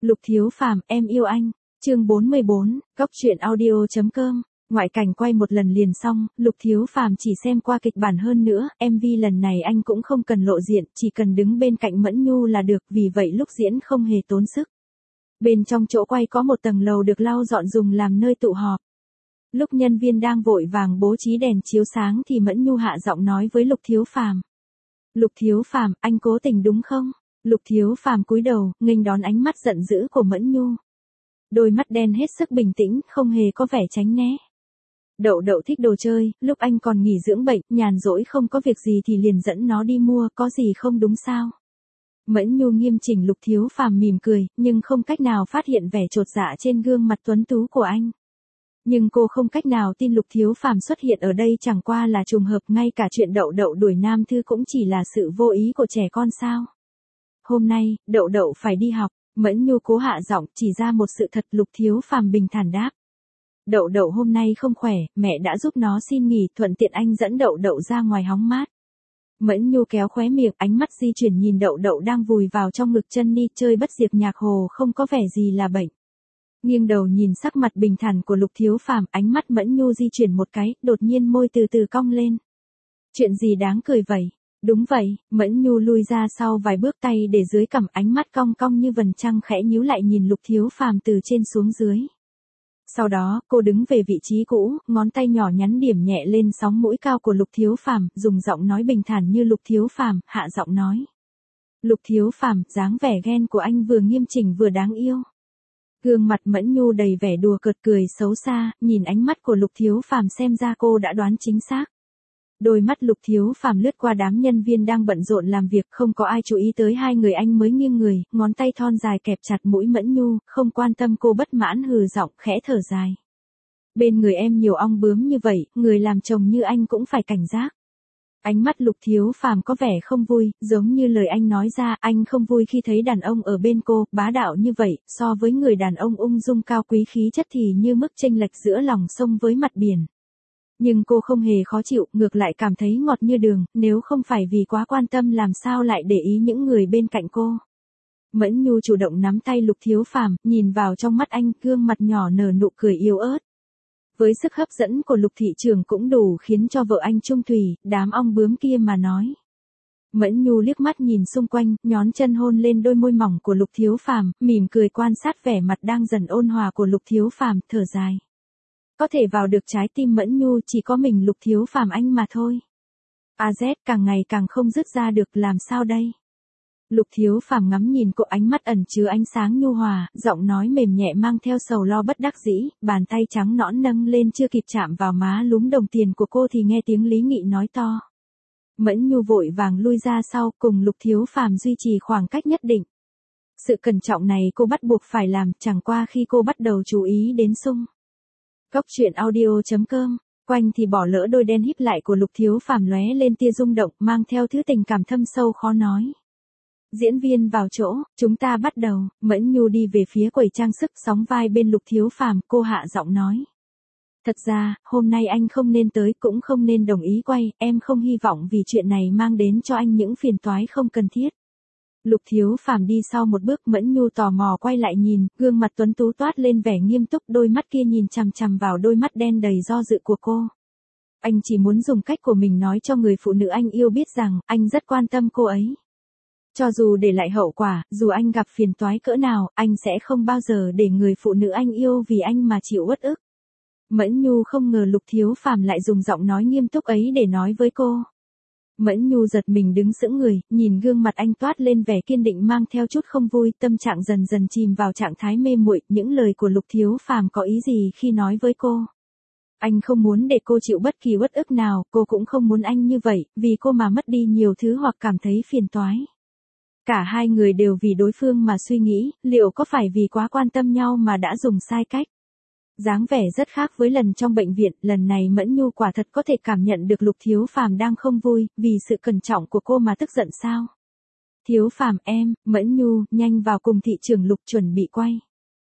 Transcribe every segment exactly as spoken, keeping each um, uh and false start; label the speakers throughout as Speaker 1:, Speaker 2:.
Speaker 1: Lục Thiếu Phàm, em yêu anh. Chương bốn mươi bốn, Góc truyện audio chấm com. Ngoại cảnh quay một lần liền xong, Lục Thiếu Phàm chỉ xem qua kịch bản hơn nữa, em vê lần này anh cũng không cần lộ diện, chỉ cần đứng bên cạnh Mẫn Nhu là được, vì vậy lúc diễn không hề tốn sức. Bên trong chỗ quay có một tầng lầu được lau dọn dùng làm nơi tụ họp. Lúc nhân viên đang vội vàng bố trí đèn chiếu sáng thì Mẫn Nhu hạ giọng nói với Lục Thiếu Phàm. Lục Thiếu Phàm, anh cố tình đúng không? Lục Thiếu Phàm cúi đầu, nghênh đón ánh mắt giận dữ của Mẫn Nhu. Đôi mắt đen hết sức bình tĩnh, không hề có vẻ tránh né. Đậu Đậu thích đồ chơi, lúc anh còn nghỉ dưỡng bệnh, nhàn rỗi không có việc gì thì liền dẫn nó đi mua, có gì không đúng sao? Mẫn Nhu nghiêm chỉnh. Lục Thiếu Phàm mỉm cười, nhưng không cách nào phát hiện vẻ chột dạ trên gương mặt tuấn tú của anh. Nhưng cô không cách nào tin Lục Thiếu Phàm xuất hiện ở đây chẳng qua là trùng hợp, ngay cả chuyện Đậu Đậu đuổi nam thư cũng chỉ là sự vô ý của trẻ con sao? Hôm nay, Đậu Đậu phải đi học. Mẫn Nhu cố hạ giọng, chỉ ra một sự thật. Lục Thiếu Phàm bình thản đáp. Đậu Đậu hôm nay không khỏe, mẹ đã giúp nó xin nghỉ, thuận tiện anh dẫn Đậu Đậu ra ngoài hóng mát. Mẫn Nhu kéo khóe miệng, ánh mắt di chuyển nhìn Đậu Đậu đang vùi vào trong ngực chân ni chơi bất diệt nhạc hồ, không có vẻ gì là bệnh. Nghiêng đầu nhìn sắc mặt bình thản của Lục Thiếu Phàm, ánh mắt Mẫn Nhu di chuyển một cái, đột nhiên môi từ từ cong lên. Chuyện gì đáng cười vậy? Đúng vậy, Mẫn Nhu lui ra sau vài bước, tay để dưới cằm, ánh mắt cong cong như vầng trăng khẽ nhíu lại nhìn Lục Thiếu Phàm từ trên xuống dưới. Sau đó, cô đứng về vị trí cũ, ngón tay nhỏ nhắn điểm nhẹ lên sóng mũi cao của Lục Thiếu Phàm, dùng giọng nói bình thản như Lục Thiếu Phàm, hạ giọng nói. Lục Thiếu Phàm, dáng vẻ ghen của anh vừa nghiêm chỉnh vừa đáng yêu. Gương mặt Mẫn Nhu đầy vẻ đùa cợt cười xấu xa, nhìn ánh mắt của Lục Thiếu Phàm xem ra cô đã đoán chính xác. Đôi mắt Lục Thiếu Phàm lướt qua đám nhân viên đang bận rộn làm việc, không có ai chú ý tới hai người, anh mới nghiêng người, ngón tay thon dài kẹp chặt mũi Mẫn Nhu, không quan tâm cô bất mãn hừ giọng, khẽ thở dài. Bên người em nhiều ong bướm như vậy, người làm chồng như anh cũng phải cảnh giác. Ánh mắt Lục Thiếu Phàm có vẻ không vui, giống như lời anh nói ra, anh không vui khi thấy đàn ông ở bên cô, bá đạo như vậy, so với người đàn ông ung dung cao quý khí chất thì như mức chênh lệch giữa lòng sông với mặt biển. Nhưng cô không hề khó chịu, ngược lại cảm thấy ngọt như đường, nếu không phải vì quá quan tâm làm sao lại để ý những người bên cạnh cô. Mẫn Nhu chủ động nắm tay Lục Thiếu Phàm, nhìn vào trong mắt anh, gương mặt nhỏ nở nụ cười yếu ớt. Với sức hấp dẫn của Lục thị trưởng cũng đủ khiến cho vợ anh trung thủy, đám ong bướm kia mà nói. Mẫn Nhu liếc mắt nhìn xung quanh, nhón chân hôn lên đôi môi mỏng của Lục Thiếu Phàm, mỉm cười quan sát vẻ mặt đang dần ôn hòa của Lục Thiếu Phàm, thở dài. Có thể vào được trái tim Mẫn Nhu chỉ có mình Lục Thiếu Phàm anh mà thôi. A Z càng ngày càng không dứt ra được, làm sao đây? Lục Thiếu Phàm ngắm nhìn cô, ánh mắt ẩn chứa ánh sáng nhu hòa, giọng nói mềm nhẹ mang theo sầu lo bất đắc dĩ, bàn tay trắng nõn nâng lên chưa kịp chạm vào má lúm đồng tiền của cô thì nghe tiếng Lý Nghị nói to. Mẫn Nhu vội vàng lui ra sau, cùng Lục Thiếu Phàm duy trì khoảng cách nhất định. Sự cẩn trọng này cô bắt buộc phải làm, chẳng qua khi cô bắt đầu chú ý đến Sung. Góc truyện audio chấm com, quanh thì bỏ lỡ đôi đen híp lại của Lục Thiếu Phàm lóe lên tia rung động, mang theo thứ tình cảm thâm sâu khó nói. Diễn viên vào chỗ, chúng ta bắt đầu. Mẫn Nhu đi về phía quầy trang sức, sóng vai bên Lục Thiếu Phàm, cô hạ giọng nói. Thật ra, hôm nay anh không nên tới, cũng không nên đồng ý quay, em không hy vọng vì chuyện này mang đến cho anh những phiền toái không cần thiết. Lục Thiếu Phàm đi sau một bước, Mẫn Nhu tò mò quay lại nhìn, gương mặt tuấn tú toát lên vẻ nghiêm túc, đôi mắt kia nhìn chằm chằm vào đôi mắt đen đầy do dự của cô. Anh chỉ muốn dùng cách của mình nói cho người phụ nữ anh yêu biết rằng, anh rất quan tâm cô ấy. Cho dù để lại hậu quả, dù anh gặp phiền toái cỡ nào, anh sẽ không bao giờ để người phụ nữ anh yêu vì anh mà chịu uất ức. Mẫn Nhu không ngờ Lục Thiếu Phàm lại dùng giọng nói nghiêm túc ấy để nói với cô. Mẫn Nhu giật mình đứng sững người, nhìn gương mặt anh toát lên vẻ kiên định mang theo chút không vui, tâm trạng dần dần chìm vào trạng thái mê muội. Những lời của Lục Thiếu Phàm có ý gì khi nói với cô? Anh không muốn để cô chịu bất kỳ uất ức nào, cô cũng không muốn anh như vậy, vì cô mà mất đi nhiều thứ hoặc cảm thấy phiền toái. Cả hai người đều vì đối phương mà suy nghĩ, liệu có phải vì quá quan tâm nhau mà đã dùng sai cách? Dáng vẻ rất khác với lần trong bệnh viện, lần này Mẫn Nhu quả thật có thể cảm nhận được Lục Thiếu Phàm đang không vui, vì sự cẩn trọng của cô mà tức giận sao? Thiếu Phàm em, Mẫn Nhu, nhanh vào cùng thị trưởng Lục chuẩn bị quay.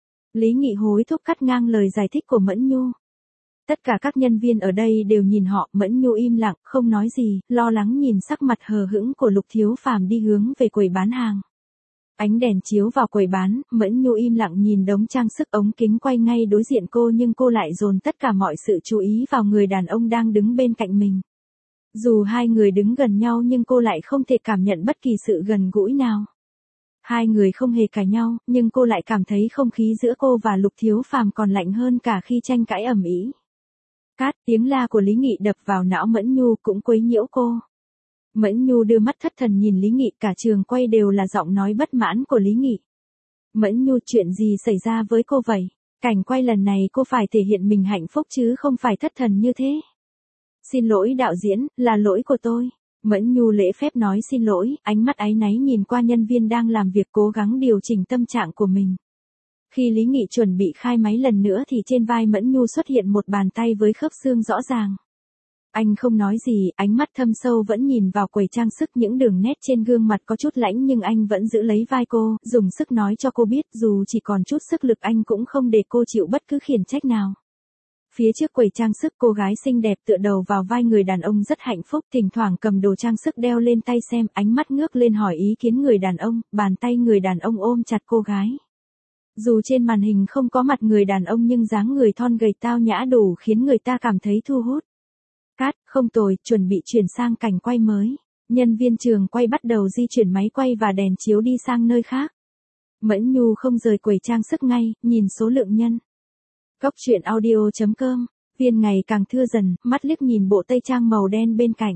Speaker 1: Lý Nghị hối thúc cắt ngang lời giải thích của Mẫn Nhu. Tất cả các nhân viên ở đây đều nhìn họ, Mẫn Nhu im lặng, không nói gì, lo lắng nhìn sắc mặt hờ hững của Lục Thiếu Phàm đi hướng về quầy bán hàng. Ánh đèn chiếu vào quầy bán, Mẫn Nhu im lặng nhìn đống trang sức ống kính quay ngay đối diện cô, nhưng cô lại dồn tất cả mọi sự chú ý vào người đàn ông đang đứng bên cạnh mình. Dù hai người đứng gần nhau nhưng cô lại không thể cảm nhận bất kỳ sự gần gũi nào. Hai người không hề cãi nhau, nhưng cô lại cảm thấy không khí giữa cô và Lục Thiếu Phàm còn lạnh hơn cả khi tranh cãi ầm ĩ. Cát, tiếng la của Lý Nghị đập vào não Mẫn Nhu cũng quấy nhiễu cô. Mẫn Nhu đưa mắt thất thần nhìn Lý Nghị, cả trường quay đều là giọng nói bất mãn của Lý Nghị. Mẫn Nhu, chuyện gì xảy ra với cô vậy? Cảnh quay lần này cô phải thể hiện mình hạnh phúc chứ không phải thất thần như thế. Xin lỗi đạo diễn, là lỗi của tôi. Mẫn Nhu lễ phép nói xin lỗi, ánh mắt áy náy nhìn qua nhân viên đang làm việc cố gắng điều chỉnh tâm trạng của mình. Khi Lý Nghị chuẩn bị khai máy lần nữa thì trên vai Mẫn Nhu xuất hiện một bàn tay với khớp xương rõ ràng. Anh không nói gì, ánh mắt thâm sâu vẫn nhìn vào quầy trang sức, những đường nét trên gương mặt có chút lãnh nhưng anh vẫn giữ lấy vai cô, dùng sức nói cho cô biết dù chỉ còn chút sức lực anh cũng không để cô chịu bất cứ khiển trách nào. Phía trước quầy trang sức, cô gái xinh đẹp tựa đầu vào vai người đàn ông rất hạnh phúc, thỉnh thoảng cầm đồ trang sức đeo lên tay xem, ánh mắt ngước lên hỏi ý kiến người đàn ông, bàn tay người đàn ông ôm chặt cô gái. Dù trên màn hình không có mặt người đàn ông nhưng dáng người thon gầy tao nhã đủ khiến người ta cảm thấy thu hút. Cát, không tồi, chuẩn bị chuyển sang cảnh quay mới. Nhân viên trường quay bắt đầu di chuyển máy quay và đèn chiếu đi sang nơi khác. Mẫn Nhu không rời quầy trang sức ngay, nhìn số lượng nhân. Góc truyện audio chấm com, Viên ngày càng thưa dần, mắt liếc nhìn bộ tây trang màu đen bên cạnh.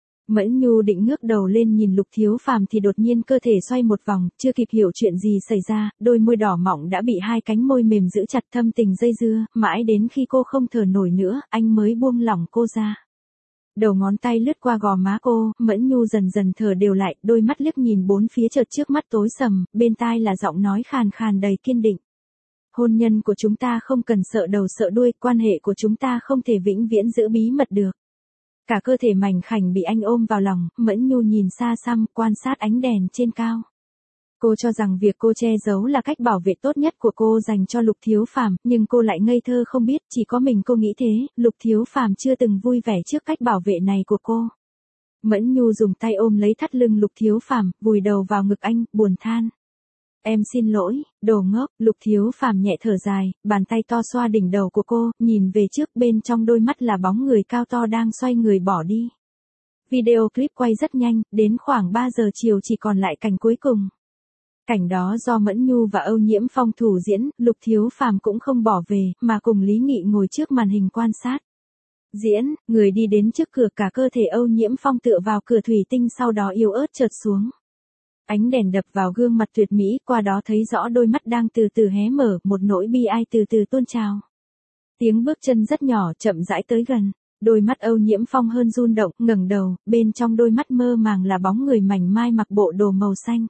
Speaker 1: Mẫn Nhu định ngước đầu lên nhìn Lục Thiếu Phàm thì đột nhiên cơ thể xoay một vòng, chưa kịp hiểu chuyện gì xảy ra, đôi môi đỏ mọng đã bị hai cánh môi mềm giữ chặt thâm tình dây dưa, mãi đến khi cô không thở nổi nữa, anh mới buông lỏng cô ra. Đầu ngón tay lướt qua gò má cô, Mẫn Nhu dần dần thở đều lại, đôi mắt liếc nhìn bốn phía chợt trước mắt tối sầm, bên tai là giọng nói khàn khàn đầy kiên định. Hôn nhân của chúng ta không cần sợ đầu sợ đuôi, quan hệ của chúng ta không thể vĩnh viễn giữ bí mật được. Cả cơ thể mảnh khảnh bị anh ôm vào lòng, Mẫn Nhu nhìn xa xăm, quan sát ánh đèn trên cao. Cô cho rằng việc cô che giấu là cách bảo vệ tốt nhất của cô dành cho Lục Thiếu Phàm, nhưng cô lại ngây thơ không biết, chỉ có mình cô nghĩ thế, Lục Thiếu Phàm chưa từng vui vẻ trước cách bảo vệ này của cô. Mẫn Nhu dùng tay ôm lấy thắt lưng Lục Thiếu Phàm, vùi đầu vào ngực anh, buồn than. Em xin lỗi, đồ ngốc. Lục Thiếu Phàm nhẹ thở dài, bàn tay to xoa đỉnh đầu của cô, nhìn về trước, bên trong đôi mắt là bóng người cao to đang xoay người bỏ đi. Video clip quay rất nhanh, đến khoảng ba giờ chiều chỉ còn lại cảnh cuối cùng. Cảnh đó do Mẫn Nhu và Âu Nhiễm Phong thủ diễn, Lục Thiếu Phàm cũng không bỏ về, mà cùng Lý Nghị ngồi trước màn hình quan sát. Diễn, người đi đến trước cửa, cả cơ thể Âu Nhiễm Phong tựa vào cửa thủy tinh sau đó yếu ớt trượt xuống. Ánh đèn đập vào gương mặt tuyệt mỹ, qua đó thấy rõ đôi mắt đang từ từ hé mở, một nỗi bi ai từ từ tuôn trào. Tiếng bước chân rất nhỏ, chậm rãi tới gần. Đôi mắt Âu Nhiễm Phong hơn run động, ngẩng đầu, bên trong đôi mắt mơ màng là bóng người mảnh mai mặc bộ đồ màu xanh.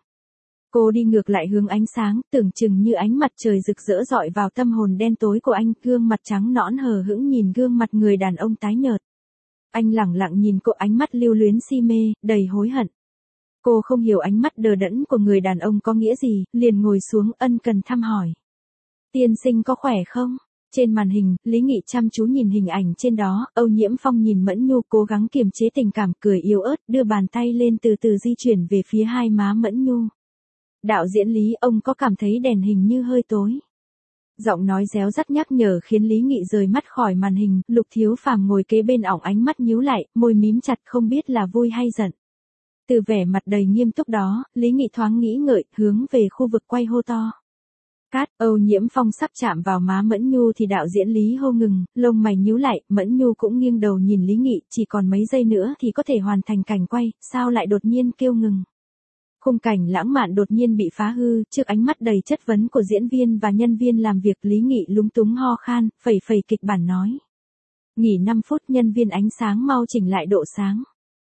Speaker 1: Cô đi ngược lại hướng ánh sáng, tưởng chừng như ánh mặt trời rực rỡ rọi vào tâm hồn đen tối của anh, gương mặt trắng nõn hờ hững nhìn gương mặt người đàn ông tái nhợt. Anh lẳng lặng nhìn cô, ánh mắt lưu luyến si mê, đầy hối hận. Cô không hiểu ánh mắt đờ đẫn của người đàn ông có nghĩa gì, liền ngồi xuống ân cần thăm hỏi. Tiên sinh có khỏe không? Trên màn hình, Lý Nghị chăm chú nhìn hình ảnh trên đó, Âu Nhiễm Phong nhìn Mẫn Nhu cố gắng kiềm chế tình cảm, cười yếu ớt, đưa bàn tay lên từ từ di chuyển về phía hai má Mẫn Nhu. Đạo diễn Lý, ông có cảm thấy đèn hình như hơi tối? Giọng nói réo rắt nhắc nhở khiến Lý Nghị rời mắt khỏi màn hình, Lục Thiếu Phàm ngồi kế bên ỏng ánh mắt nhíu lại, môi mím chặt không biết là vui hay giận. Từ vẻ mặt đầy nghiêm túc đó, Lý Nghị thoáng nghĩ ngợi, hướng về khu vực quay hô to. Cát. Âu Nhiễm Phong sắp chạm vào má Mẫn Nhu thì đạo diễn Lý hô ngừng, lông mày nhíu lại, Mẫn Nhu cũng nghiêng đầu nhìn Lý Nghị, chỉ còn mấy giây nữa thì có thể hoàn thành cảnh quay, sao lại đột nhiên kêu ngừng. Khung cảnh lãng mạn đột nhiên bị phá hư, trước ánh mắt đầy chất vấn của diễn viên và nhân viên làm việc, Lý Nghị lúng túng ho khan, phẩy phẩy kịch bản nói. Nghỉ năm phút, nhân viên ánh sáng mau chỉnh lại độ sáng.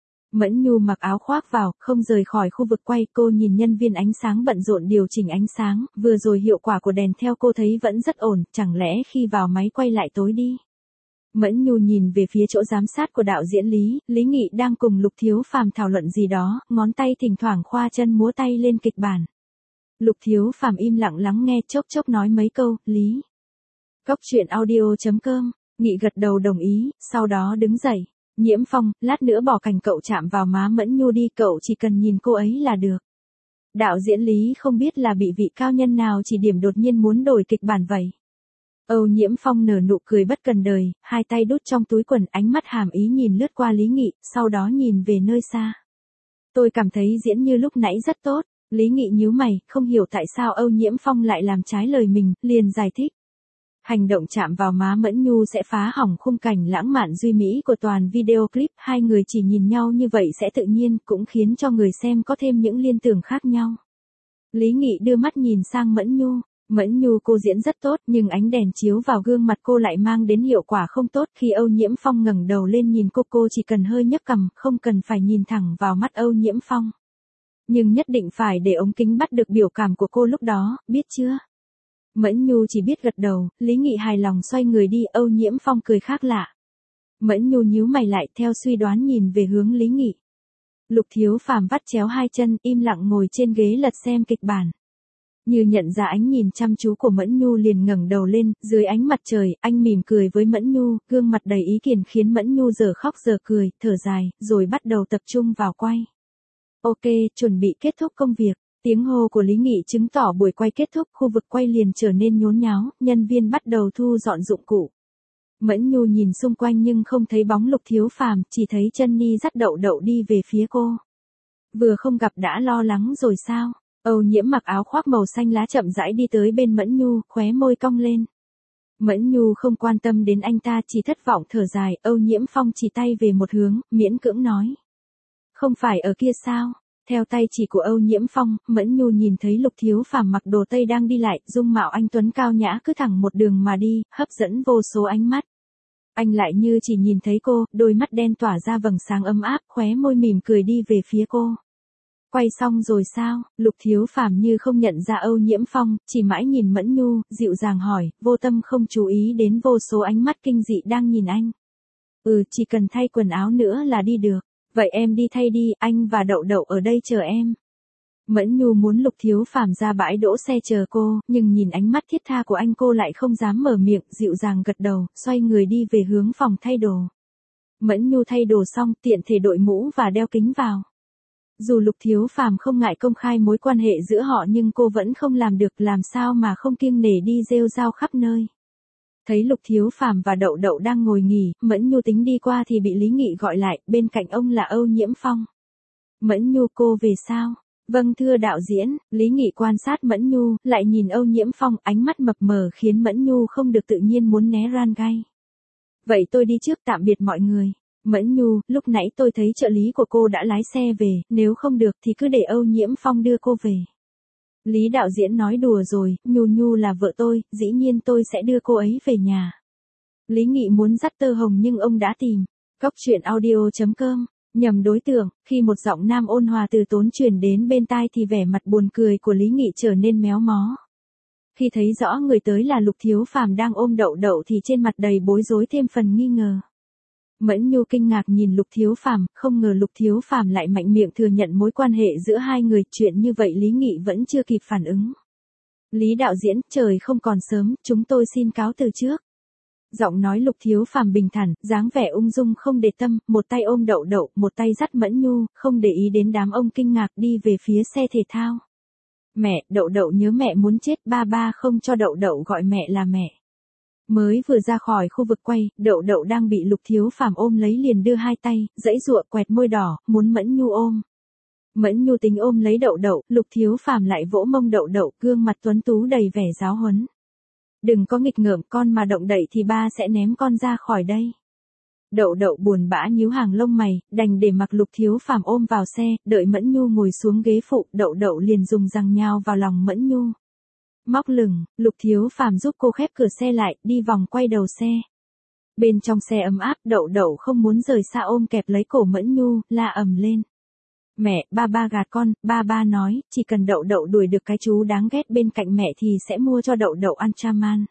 Speaker 1: Mẫn Nhu mặc áo khoác vào, không rời khỏi khu vực quay, cô nhìn nhân viên ánh sáng bận rộn điều chỉnh ánh sáng, vừa rồi hiệu quả của đèn theo cô thấy vẫn rất ổn, chẳng lẽ khi vào máy quay lại tối đi. Mẫn Nhu nhìn về phía chỗ giám sát của đạo diễn Lý, Lý Nghị đang cùng Lục Thiếu Phàm thảo luận gì đó, ngón tay thỉnh thoảng khoa chân múa tay lên kịch bản. Lục Thiếu Phàm im lặng lắng nghe, chốc chốc nói mấy câu, Lý. Góc truyện audio chấm com, Nghị gật đầu đồng ý, sau đó đứng dậy. Nhiễm Phong, lát nữa bỏ cảnh cậu chạm vào má Mẫn Nhu đi, cậu chỉ cần nhìn cô ấy là được. Đạo diễn Lý không biết là bị vị cao nhân nào chỉ điểm đột nhiên muốn đổi kịch bản vậy. Âu Nhiễm Phong nở nụ cười bất cần đời, hai tay đút trong túi quần, ánh mắt hàm ý nhìn lướt qua Lý Nghị, sau đó nhìn về nơi xa. Tôi cảm thấy diễn như lúc nãy rất tốt. Lý Nghị nhíu mày, không hiểu tại sao Âu Nhiễm Phong lại làm trái lời mình, liền giải thích. Hành động chạm vào má Mẫn Nhu sẽ phá hỏng khung cảnh lãng mạn duy mỹ của toàn video clip, hai người chỉ nhìn nhau như vậy sẽ tự nhiên, cũng khiến cho người xem có thêm những liên tưởng khác nhau. Lý Nghị đưa mắt nhìn sang Mẫn Nhu. Mẫn Nhu cô diễn rất tốt, nhưng ánh đèn chiếu vào gương mặt cô lại mang đến hiệu quả không tốt. Khi Âu Nhiễm Phong ngẩng đầu lên nhìn cô, cô chỉ cần hơi nhấc cằm, không cần phải nhìn thẳng vào mắt Âu Nhiễm Phong. Nhưng nhất định phải để ống kính bắt được biểu cảm của cô lúc đó, biết chưa? Mẫn Nhu chỉ biết gật đầu. Lý Nghị hài lòng xoay người đi. Âu Nhiễm Phong cười khác lạ. Mẫn Nhu nhíu mày lại, theo suy đoán nhìn về hướng Lý Nghị. Lục Thiếu Phàm vắt chéo hai chân, im lặng ngồi trên ghế lật xem kịch bản. Như nhận ra ánh nhìn chăm chú của Mẫn Nhu liền ngẩng đầu lên, dưới ánh mặt trời, anh mỉm cười với Mẫn Nhu, gương mặt đầy ý kiển khiến Mẫn Nhu giờ khóc giờ cười, thở dài, rồi bắt đầu tập trung vào quay. Ok, chuẩn bị kết thúc công việc. Tiếng hô của Lý Nghị chứng tỏ buổi quay kết thúc, khu vực quay liền trở nên nhốn nháo, nhân viên bắt đầu thu dọn dụng cụ. Mẫn Nhu nhìn xung quanh nhưng không thấy bóng Lục Thiếu Phàm, chỉ thấy chân Ni dắt Đậu Đậu đi về phía cô. Vừa không gặp đã lo lắng rồi sao? Âu Nhiễm mặc áo khoác màu xanh lá chậm rãi đi tới bên Mẫn Nhu, khóe môi cong lên. Mẫn Nhu không quan tâm đến anh ta, chỉ thất vọng thở dài. Âu Nhiễm Phong chỉ tay về một hướng, miễn cưỡng nói. Không phải ở kia sao? Theo tay chỉ của Âu Nhiễm Phong, Mẫn Nhu nhìn thấy Lục Thiếu Phàm mặc đồ tây đang đi lại, dung mạo anh tuấn cao nhã cứ thẳng một đường mà đi, hấp dẫn vô số ánh mắt. Anh lại như chỉ nhìn thấy cô, đôi mắt đen tỏa ra vầng sáng ấm áp, khóe môi mỉm cười đi về phía cô. Quay xong rồi sao? Lục Thiếu Phàm như không nhận ra Âu Nhiễm Phong, chỉ mãi nhìn Mẫn Nhu, dịu dàng hỏi, vô tâm không chú ý đến vô số ánh mắt kinh dị đang nhìn anh. Ừ, chỉ cần thay quần áo nữa là đi được. Vậy em đi thay đi, anh và Đậu Đậu ở đây chờ em. Mẫn Nhu muốn Lục Thiếu Phàm ra bãi đỗ xe chờ cô, nhưng nhìn ánh mắt thiết tha của anh cô lại không dám mở miệng, dịu dàng gật đầu, xoay người đi về hướng phòng thay đồ. Mẫn Nhu thay đồ xong, tiện thể đội mũ và đeo kính vào. Dù Lục Thiếu Phàm không ngại công khai mối quan hệ giữa họ nhưng cô vẫn không làm được, làm sao mà không kiêng nể đi rêu rao khắp nơi. Thấy Lục Thiếu Phàm và Đậu Đậu đang ngồi nghỉ, Mẫn Nhu tính đi qua thì bị Lý Nghị gọi lại, bên cạnh ông là Âu Nhiễm Phong. Mẫn Nhu cô về sao? Vâng thưa đạo diễn. Lý Nghị quan sát Mẫn Nhu, lại nhìn Âu Nhiễm Phong, ánh mắt mập mờ khiến Mẫn Nhu không được tự nhiên muốn né ran gai. Vậy tôi đi trước, tạm biệt mọi người. Mẫn Nhu, lúc nãy tôi thấy trợ lý của cô đã lái xe về, nếu không được thì cứ để Âu Nhiễm Phong đưa cô về. Lý đạo diễn nói đùa rồi, Nhu Nhu là vợ tôi, dĩ nhiên tôi sẽ đưa cô ấy về nhà. Lý Nghị muốn dắt Tơ Hồng nhưng ông đã tìm. Cóc truyện audio chấm com, nhầm đối tượng, khi một giọng nam ôn hòa từ tốn truyền đến bên tai thì vẻ mặt buồn cười của Lý Nghị trở nên méo mó. Khi thấy rõ người tới là Lục Thiếu Phàm đang ôm Đậu Đậu thì trên mặt đầy bối rối thêm phần nghi ngờ. Mẫn Nhu kinh ngạc nhìn Lục Thiếu Phàm, không ngờ Lục Thiếu Phàm lại mạnh miệng thừa nhận mối quan hệ giữa hai người, chuyện như vậy Lý Nghị vẫn chưa kịp phản ứng. Lý đạo diễn, trời không còn sớm, chúng tôi xin cáo từ trước. Giọng nói Lục Thiếu Phàm bình thản, dáng vẻ ung dung không để tâm, một tay ôm Đậu Đậu, một tay dắt Mẫn Nhu, không để ý đến đám ông kinh ngạc đi về phía xe thể thao. Mẹ, Đậu Đậu nhớ mẹ muốn chết, ba ba không cho Đậu Đậu gọi mẹ là mẹ. Mới vừa ra khỏi khu vực quay, Đậu Đậu đang bị Lục Thiếu Phàm ôm lấy liền đưa hai tay, giãy giụa quẹt môi đỏ, muốn Mẫn Nhu ôm. Mẫn Nhu tính ôm lấy Đậu Đậu, Lục Thiếu Phàm lại vỗ mông Đậu Đậu, gương mặt tuấn tú đầy vẻ giáo huấn. Đừng có nghịch ngợm, con mà động đậy thì ba sẽ ném con ra khỏi đây. Đậu Đậu buồn bã nhíu hàng lông mày, đành để mặc Lục Thiếu Phàm ôm vào xe, đợi Mẫn Nhu ngồi xuống ghế phụ, Đậu Đậu liền dùng răng nhào vào lòng Mẫn Nhu. Móc lửng, Lục Thiếu Phàm giúp cô khép cửa xe lại, đi vòng quay đầu xe. Bên trong xe ấm áp, Đậu Đậu không muốn rời xa ôm kẹp lấy cổ Mẫn Nhu, la ầm lên. Mẹ, ba ba gạt con, ba ba nói, chỉ cần Đậu Đậu đuổi được cái chú đáng ghét bên cạnh mẹ thì sẽ mua cho Đậu Đậu ăn chaman.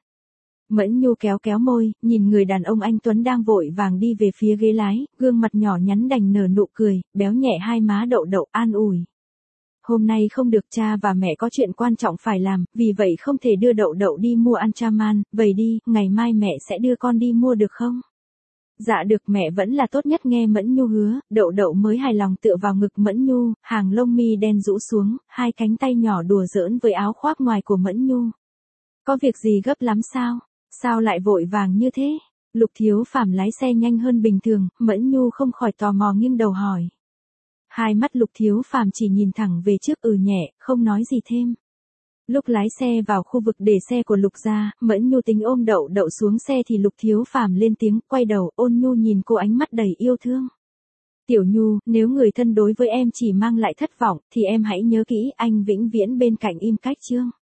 Speaker 1: Mẫn Nhu kéo kéo môi, nhìn người đàn ông anh tuấn đang vội vàng đi về phía ghế lái, gương mặt nhỏ nhắn đành nở nụ cười, béo nhẹ hai má Đậu Đậu an ủi. Hôm nay không được, cha và mẹ có chuyện quan trọng phải làm, vì vậy không thể đưa Đậu Đậu đi mua ăn chaman, vậy đi, ngày mai mẹ sẽ đưa con đi mua được không? Dạ được mẹ vẫn là tốt nhất nghe Mẫn Nhu hứa, Đậu Đậu mới hài lòng tựa vào ngực Mẫn Nhu, hàng lông mi đen rũ xuống, hai cánh tay nhỏ đùa giỡn với áo khoác ngoài của Mẫn Nhu. Có việc gì gấp lắm sao? Sao lại vội vàng như thế? Lục Thiếu Phàm lái xe nhanh hơn bình thường, Mẫn Nhu không khỏi tò mò nghiêng đầu hỏi. Hai mắt Lục Thiếu Phàm chỉ nhìn thẳng về trước ừ nhẹ, không nói gì thêm. Lúc lái xe vào khu vực để xe của Lục gia, Mẫn Nhu tính ôm Đậu Đậu xuống xe thì Lục Thiếu Phàm lên tiếng, quay đầu, ôn nhu nhìn cô ánh mắt đầy yêu thương. Tiểu Nhu, nếu người thân đối với em chỉ mang lại thất vọng, thì em hãy nhớ kỹ, anh vĩnh viễn bên cạnh Im Cách Trương.